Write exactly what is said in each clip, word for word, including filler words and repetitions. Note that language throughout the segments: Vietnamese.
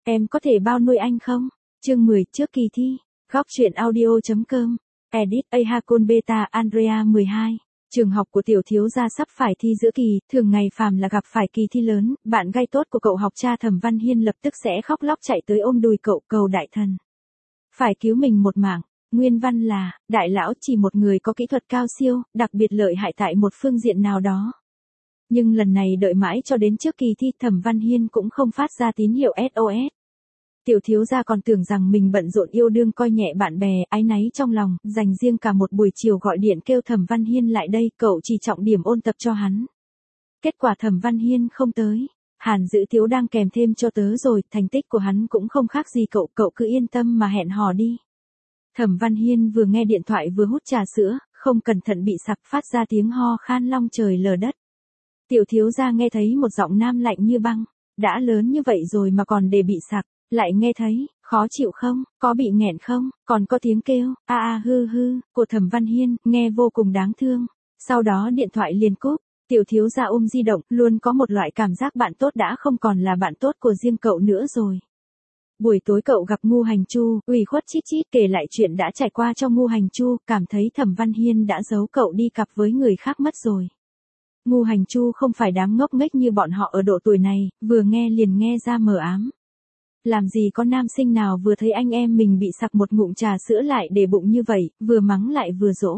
Em có thể bao nuôi anh không? Chương mười trước kỳ thi. Góc truyện audio chấm com. Edit A Hakon Beta Andrea mười hai. Trường học của tiểu thiếu gia sắp phải thi giữa kỳ, thường ngày phàm là gặp phải kỳ thi lớn, bạn gai tốt của cậu học cha Thẩm Văn Hiên lập tức sẽ khóc lóc chạy tới ôm đùi cậu cầu đại thần. Phải cứu mình một mạng. Nguyên văn là, đại lão chỉ một người có kỹ thuật cao siêu, đặc biệt lợi hại tại một phương diện nào đó. Nhưng lần này đợi mãi cho đến trước kỳ thi Thẩm Văn Hiên cũng không phát ra tín hiệu ét ô ét. Tiểu thiếu gia còn tưởng rằng mình bận rộn yêu đương coi nhẹ bạn bè, áy náy trong lòng, dành riêng cả một buổi chiều gọi điện kêu Thẩm Văn Hiên lại đây, cậu chỉ trọng điểm ôn tập cho hắn. Kết quả Thẩm Văn Hiên không tới. Hàn Dữ Tiếu đang kèm thêm cho tớ rồi, thành tích của hắn cũng không khác gì cậu, cậu cứ yên tâm mà hẹn hò đi. Thẩm Văn Hiên vừa nghe điện thoại vừa hút trà sữa, không cẩn thận bị sặc phát ra tiếng ho khan long trời lở đất. Tiểu thiếu gia nghe thấy một giọng nam lạnh như băng, đã lớn như vậy rồi mà còn để bị sặc, lại nghe thấy, khó chịu không, có bị nghẹn không, còn có tiếng kêu, a a hư hư, của Thẩm Văn Hiên, nghe vô cùng đáng thương. Sau đó điện thoại liền cúp, tiểu thiếu gia ôm di động, luôn có một loại cảm giác bạn tốt đã không còn là bạn tốt của riêng cậu nữa rồi. Buổi tối cậu gặp Ngu Hành Chu, ủy khuất chít chít kể lại chuyện đã trải qua cho Ngu Hành Chu, cảm thấy Thẩm Văn Hiên đã giấu cậu đi cặp với người khác mất rồi. Ngu Hành Chu không phải đám ngốc nghếch như bọn họ ở độ tuổi này, vừa nghe liền nghe ra mờ ám. Làm gì có nam sinh nào vừa thấy anh em mình bị sặc một ngụm trà sữa lại để bụng như vậy, vừa mắng lại vừa dỗ.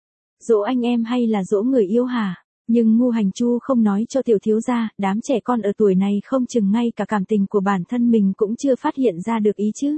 Dỗ anh em hay là dỗ người yêu hả? Nhưng Ngu Hành Chu không nói cho tiểu thiếu gia, đám trẻ con ở tuổi này không chừng ngay cả cảm tình của bản thân mình cũng chưa phát hiện ra được ý chứ.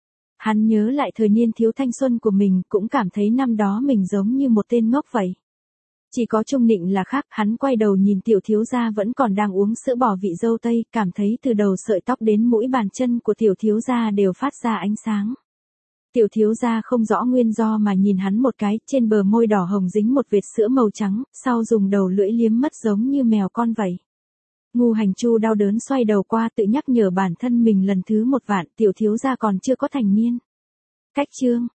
Hắn nhớ lại thời niên thiếu thanh xuân của mình, cũng cảm thấy năm đó mình giống như một tên ngốc vậy. Chỉ có Trung Nịnh là khác, hắn quay đầu nhìn tiểu thiếu gia vẫn còn đang uống sữa bò vị dâu tây, cảm thấy từ đầu sợi tóc đến mũi bàn chân của tiểu thiếu gia đều phát ra ánh sáng. Tiểu thiếu gia không rõ nguyên do mà nhìn hắn một cái, trên bờ môi đỏ hồng dính một vệt sữa màu trắng, sau dùng đầu lưỡi liếm mất giống như mèo con vậy. Ngu Hành Chu đau đớn xoay đầu qua tự nhắc nhở bản thân mình lần thứ một vạn, tiểu thiếu gia còn chưa có thành niên. Cách chương,